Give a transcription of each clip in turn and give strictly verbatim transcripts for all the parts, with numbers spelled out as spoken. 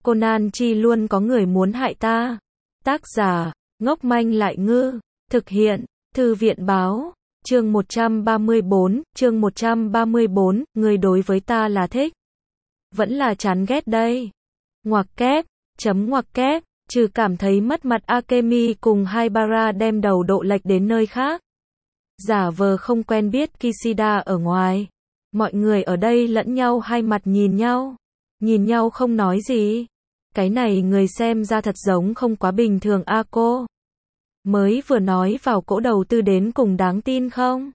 Conan chi luôn có người muốn hại ta. Tác giả, ngốc manh lại ngư. Thực hiện, Thư viện Báo. Chương một trăm ba mươi bốn, chương một trăm ba mươi bốn, người đối với ta là thích. Vẫn là chán ghét đây. Ngoặc kép, chấm ngoặc kép, trừ cảm thấy mất mặt Akemi cùng Haibara đem đầu độ lệch đến nơi khác. Giả vờ không quen biết Kishida ở ngoài. Mọi người ở đây lẫn nhau hai mặt nhìn nhau. Nhìn nhau không nói gì. Cái này người xem ra thật giống không quá bình thường a cô. Mới vừa nói vào cỗ đầu tư đến cùng đáng tin không?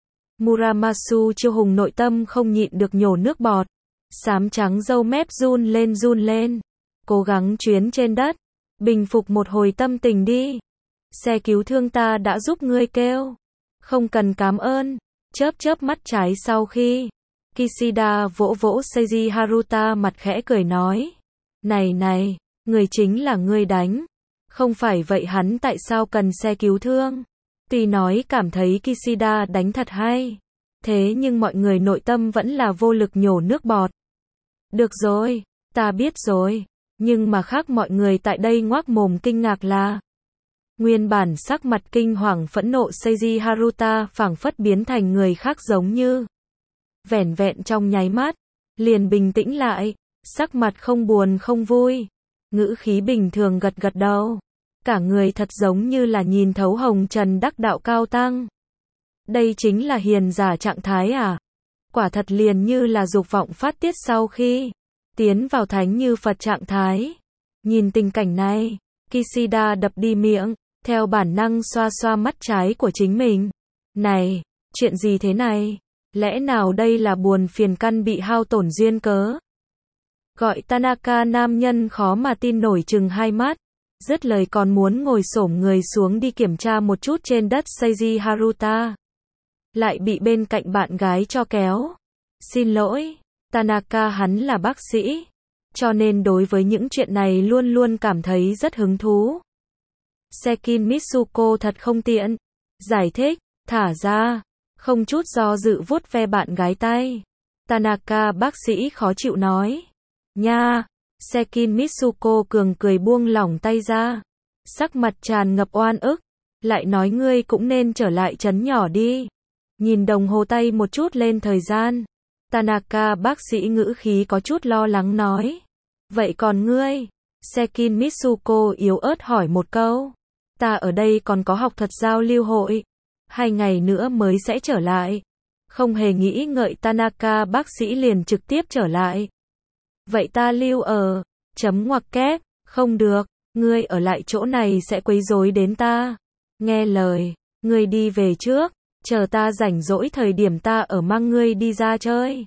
Muramasu Chiêu Hùng nội tâm không nhịn được nhổ nước bọt. Xám trắng râu mép run lên run lên. Cố gắng chuyến trên đất. Bình phục một hồi tâm tình đi. Xe cứu thương ta đã giúp ngươi kêu. Không cần cảm ơn. Chớp chớp mắt trái sau khi. Kishida vỗ vỗ Seiji Haruta mặt khẽ cười nói. Này này, người chính là ngươi đánh. Không phải vậy hắn tại sao cần xe cứu thương? Tuy nói cảm thấy Kishida đánh thật hay. Thế nhưng mọi người nội tâm vẫn là vô lực nhổ nước bọt. Được rồi, ta biết rồi. Nhưng mà khác mọi người tại đây ngoác mồm kinh ngạc là. Nguyên bản sắc mặt kinh hoàng phẫn nộ Seiji Haruta phảng phất biến thành người khác giống như. Vẻn vẹn trong nháy mắt, liền bình tĩnh lại, sắc mặt không buồn không vui, ngữ khí bình thường gật gật đầu. Cả người thật giống như là nhìn thấu hồng trần đắc đạo cao tăng. Đây chính là hiền giả trạng thái à? Quả thật liền như là dục vọng phát tiết sau khi tiến vào thánh như Phật trạng thái. Nhìn tình cảnh này, Kishida đập đi miệng, theo bản năng xoa xoa mắt trái của chính mình. Này, chuyện gì thế này? Lẽ nào đây là buồn phiền căn bị hao tổn duyên cớ? Gọi Tanaka nam nhân khó mà tin nổi chừng hai mắt. Dứt lời còn muốn ngồi xổm người xuống đi kiểm tra một chút trên đất Seiji Haruta. Lại bị bên cạnh bạn gái cho kéo. Xin lỗi, Tanaka hắn là bác sĩ. Cho nên đối với những chuyện này luôn luôn cảm thấy rất hứng thú. Sekin Mitsuko thật không tiện. Giải thích, thả ra. Không chút do dự vuốt ve bạn gái tay. Tanaka bác sĩ khó chịu nói. Nha, Sekin Mitsuko cường cười buông lỏng tay ra. Sắc mặt tràn ngập oan ức. Lại nói ngươi cũng nên trở lại trấn nhỏ đi. Nhìn đồng hồ tay một chút lên thời gian. Tanaka bác sĩ ngữ khí có chút lo lắng nói. Vậy còn ngươi? Sekin Mitsuko yếu ớt hỏi một câu. Ta ở đây còn có học thuật giao lưu hội. Hai ngày nữa mới sẽ trở lại. Không hề nghĩ ngợi Tanaka bác sĩ liền trực tiếp trở lại. Vậy ta lưu ở, chấm ngoặc kép, không được, ngươi ở lại chỗ này sẽ quấy rối đến ta. Nghe lời, ngươi đi về trước, chờ ta rảnh rỗi thời điểm ta ở mang ngươi đi ra chơi.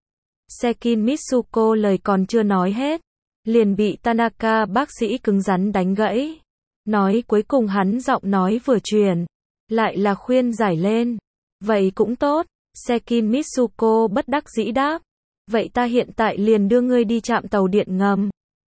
Sekin Mitsuko lời còn chưa nói hết, liền bị Tanaka bác sĩ cứng rắn đánh gãy. Nói cuối cùng hắn giọng nói vừa truyền. Lại là khuyên giải lên. Vậy cũng tốt, Sekin Mitsuko bất đắc dĩ đáp. Vậy ta hiện tại liền đưa ngươi đi trạm tàu điện ngầm.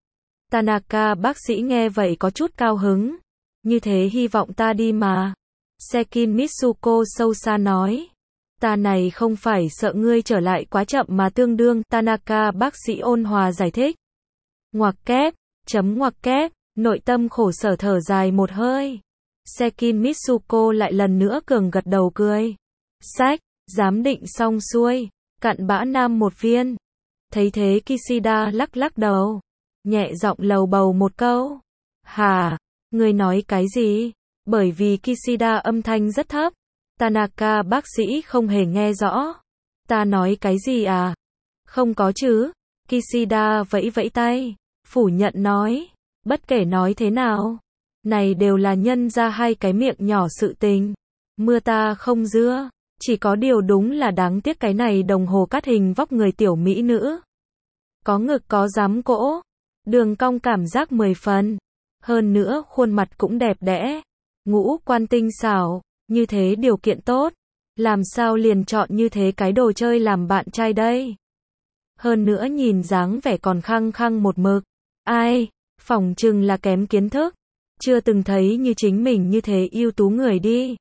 Tanaka bác sĩ nghe vậy có chút cao hứng. Như thế hy vọng ta đi mà. Sekin Mitsuko sâu xa nói. Ta này không phải sợ ngươi trở lại quá chậm mà tương đương. Tanaka bác sĩ ôn hòa giải thích. Ngoặc kép, chấm ngoặc kép, nội tâm khổ sở thở dài một hơi. Sekin Mitsuko lại lần nữa cường gật đầu cười. Sách, giám định xong xuôi, cặn bã nam một viên. Thấy thế Kishida lắc lắc đầu, nhẹ giọng lầu bầu một câu. Hả, ngươi nói cái gì? Bởi vì Kishida âm thanh rất thấp, Tanaka bác sĩ không hề nghe rõ. Ta nói cái gì à? Không có chứ. Kishida vẫy vẫy tay, phủ nhận nói. Bất kể nói thế nào, này đều là nhân ra hai cái miệng nhỏ sự tình. Mưa ta không dưa, chỉ có điều đúng là đáng tiếc cái này đồng hồ cắt hình vóc người tiểu mỹ nữ. Có ngực có rám cỗ, đường cong cảm giác mười phần. Hơn nữa khuôn mặt cũng đẹp đẽ, ngũ quan tinh xảo, như thế điều kiện tốt. Làm sao liền chọn như thế cái đồ chơi làm bạn trai đây? Hơn nữa nhìn dáng vẻ còn khăng khăng một mực. Ai, phỏng chừng là kém kiến thức. Chưa từng thấy như chính mình như thế ưu tú người đi.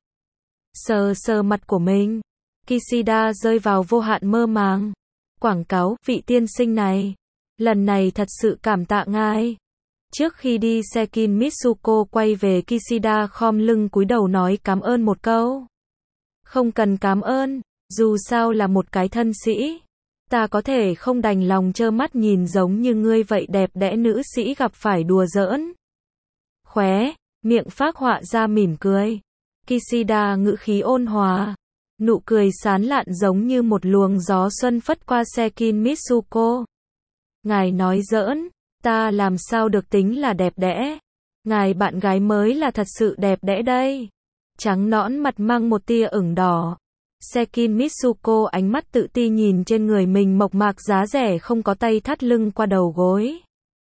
Sờ sờ mặt của mình. Kishida rơi vào vô hạn mơ màng. Quảng cáo, vị tiên sinh này. Lần này thật sự cảm tạ ngài. Trước khi đi Sekin Mitsuko quay về Kishida khom lưng cúi đầu nói cảm ơn một câu. Không cần cảm ơn, dù sao là một cái thân sĩ. Ta có thể không đành lòng trơ mắt nhìn giống như ngươi vậy đẹp đẽ nữ sĩ gặp phải đùa giỡn. Khóe, miệng phác họa ra mỉm cười. Kishida ngữ khí ôn hòa. Nụ cười sán lạn giống như một luồng gió xuân phất qua Sekin Mitsuko. Ngài nói giỡn, ta làm sao được tính là đẹp đẽ. Ngài bạn gái mới là thật sự đẹp đẽ đây. Trắng nõn mặt mang một tia ửng đỏ. Sekin Mitsuko ánh mắt tự ti nhìn trên người mình mộc mạc giá rẻ không có tay thắt lưng qua đầu gối.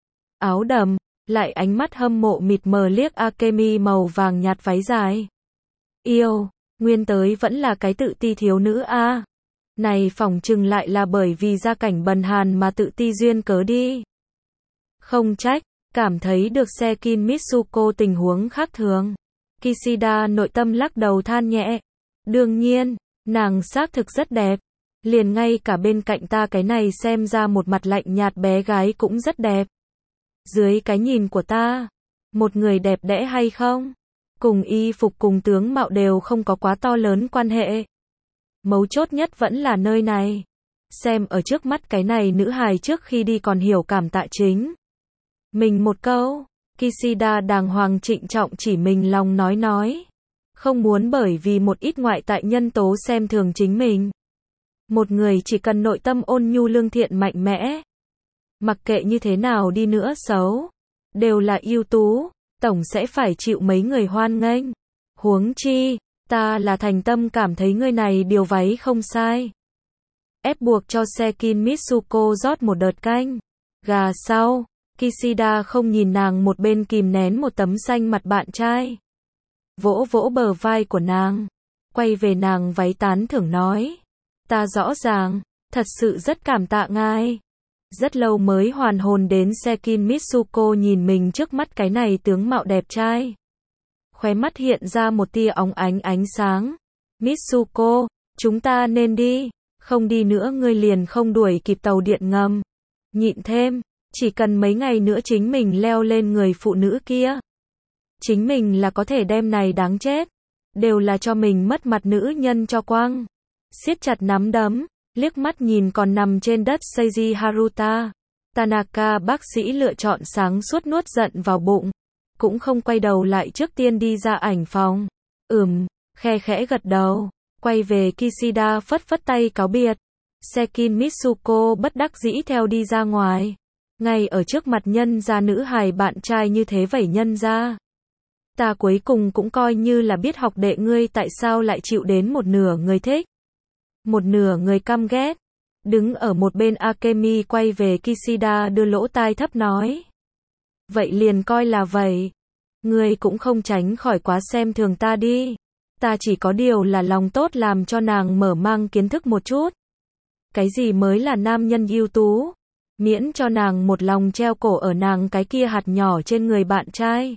Áo đầm, lại ánh mắt hâm mộ mịt mờ liếc Akemi màu vàng nhạt váy dài. Yêu, nguyên tới vẫn là cái tự ti thiếu nữ a. Này phỏng chừng lại là bởi vì gia cảnh bần hàn mà tự ti duyên cớ đi. Không trách, cảm thấy được Sekin Mitsuko tình huống khác thường. Kishida nội tâm lắc đầu than nhẹ. Đương nhiên, nàng xác thực rất đẹp. Liền ngay cả bên cạnh ta cái này xem ra một mặt lạnh nhạt bé gái cũng rất đẹp. Dưới cái nhìn của ta, một người đẹp đẽ hay không, cùng y phục cùng tướng mạo đều không có quá to lớn quan hệ. Mấu chốt nhất vẫn là nơi này. Xem ở trước mắt cái này nữ hài trước khi đi còn hiểu cảm tạ chính mình một câu. Kishida đàng hoàng trịnh trọng chỉ mình lòng nói nói. Không muốn bởi vì một ít ngoại tại nhân tố xem thường chính mình. Một người chỉ cần nội tâm ôn nhu lương thiện mạnh mẽ. Mặc kệ như thế nào đi nữa xấu, đều là ưu tú, tổng sẽ phải chịu mấy người hoan nghênh. Huống chi, ta là thành tâm cảm thấy người này điều váy không sai. Ép buộc cho Sekin Mitsuko rót một đợt canh gà sau. Kishida không nhìn nàng một bên kìm nén một tấm xanh mặt bạn trai. Vỗ vỗ bờ vai của nàng. Quay về nàng váy tán thưởng nói. Ta rõ ràng, thật sự rất cảm tạ ngài. Rất lâu mới hoàn hồn đến Sekin Mitsuko nhìn mình trước mắt cái này tướng mạo đẹp trai. Khóe mắt hiện ra một tia óng ánh ánh sáng. Mitsuko, chúng ta nên đi. Không đi nữa ngươi liền không đuổi kịp tàu điện ngầm. Nhịn thêm. Chỉ cần mấy ngày nữa chính mình leo lên người phụ nữ kia. Chính mình là có thể đem này đáng chết. Đều là cho mình mất mặt nữ nhân cho quang. Siết chặt nắm đấm, liếc mắt nhìn còn nằm trên đất Seiji Haruta. Tanaka bác sĩ lựa chọn sáng suốt nuốt giận vào bụng. Cũng không quay đầu lại trước tiên đi ra ảnh phòng. Ừm, khe khẽ gật đầu. Quay về Kishida phất phất tay cáo biệt. Sekin Mitsuko bất đắc dĩ theo đi ra ngoài. Ngay ở trước mặt nhân gia nữ hài bạn trai như thế vẩy nhân ra. Ta cuối cùng cũng coi như là biết học đệ ngươi tại sao lại chịu đến một nửa người thích. Một nửa người căm ghét. Đứng ở một bên Akemi quay về Kishida đưa lỗ tai thấp nói. Vậy liền coi là vậy. Ngươi cũng không tránh khỏi quá xem thường ta đi. Ta chỉ có điều là lòng tốt làm cho nàng mở mang kiến thức một chút. Cái gì mới là nam nhân ưu tú? Miễn cho nàng một lòng treo cổ ở nàng cái kia hạt nhỏ trên người bạn trai.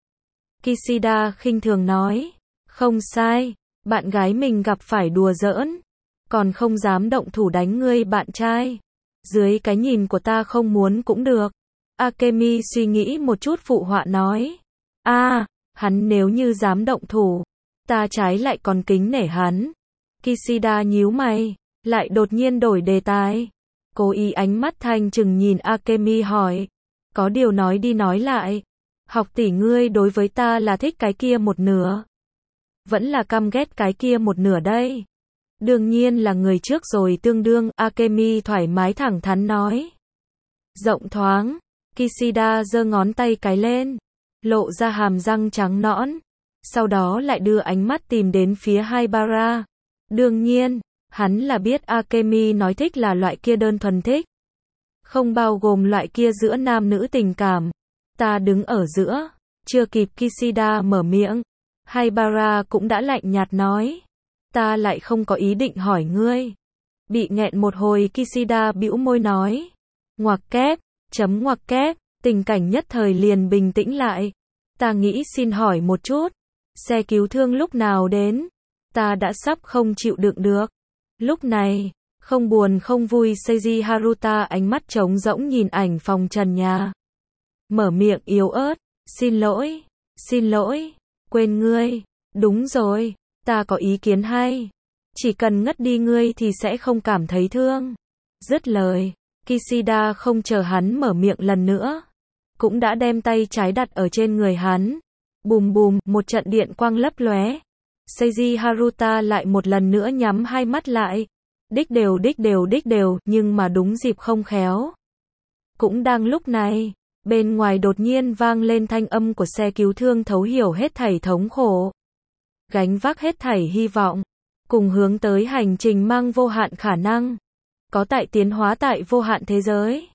Kishida khinh thường nói. Không sai, bạn gái mình gặp phải đùa giỡn. Còn không dám động thủ đánh ngươi bạn trai. Dưới cái nhìn của ta không muốn cũng được. Akemi suy nghĩ một chút phụ họa nói. a à, hắn nếu như dám động thủ. Ta trái lại còn kính nể hắn. Kishida nhíu mày. Lại đột nhiên đổi đề tài. Cố ý ánh mắt thanh trừng nhìn Akemi hỏi. Có điều nói đi nói lại. Học tỷ ngươi đối với ta là thích cái kia một nửa. Vẫn là căm ghét cái kia một nửa đây. Đương nhiên là người trước rồi tương đương. Akemi thoải mái thẳng thắn nói. Rộng thoáng. Kishida giơ ngón tay cái lên. Lộ ra hàm răng trắng nõn. Sau đó lại đưa ánh mắt tìm đến phía Haibara. Đương nhiên. Hắn là biết Akemi nói thích là loại kia đơn thuần thích. Không bao gồm loại kia giữa nam nữ tình cảm. Ta đứng ở giữa. Chưa kịp Kishida mở miệng. Haibara cũng đã lạnh nhạt nói. Ta lại không có ý định hỏi ngươi. Bị nghẹn một hồi Kishida bĩu môi nói. Ngoặc kép, chấm ngoặc kép, tình cảnh nhất thời liền bình tĩnh lại. Ta nghĩ xin hỏi một chút. Xe cứu thương lúc nào đến? Ta đã sắp không chịu đựng được. Lúc này, Không buồn không vui Seiji Haruta ánh mắt trống rỗng nhìn ảnh phòng trần nhà. Mở miệng yếu ớt, xin lỗi, xin lỗi, quên ngươi, đúng rồi, ta có ý kiến hay. Chỉ cần ngất đi ngươi thì sẽ không cảm thấy thương. Dứt lời, Kishida không chờ hắn mở miệng lần nữa. Cũng đã đem tay trái đặt ở trên người hắn. Bùm bùm, một trận điện quang lấp lóe. Seiji Haruta lại một lần nữa nhắm hai mắt lại. Đích đều đích đều đích đều, nhưng mà đúng dịp không khéo. Cũng đang lúc này, bên ngoài đột nhiên vang lên thanh âm của xe cứu thương thấu hiểu hết thảy thống khổ. Gánh vác hết thảy hy vọng. Cùng hướng tới hành trình mang vô hạn khả năng. Có tại tiến hóa tại vô hạn thế giới.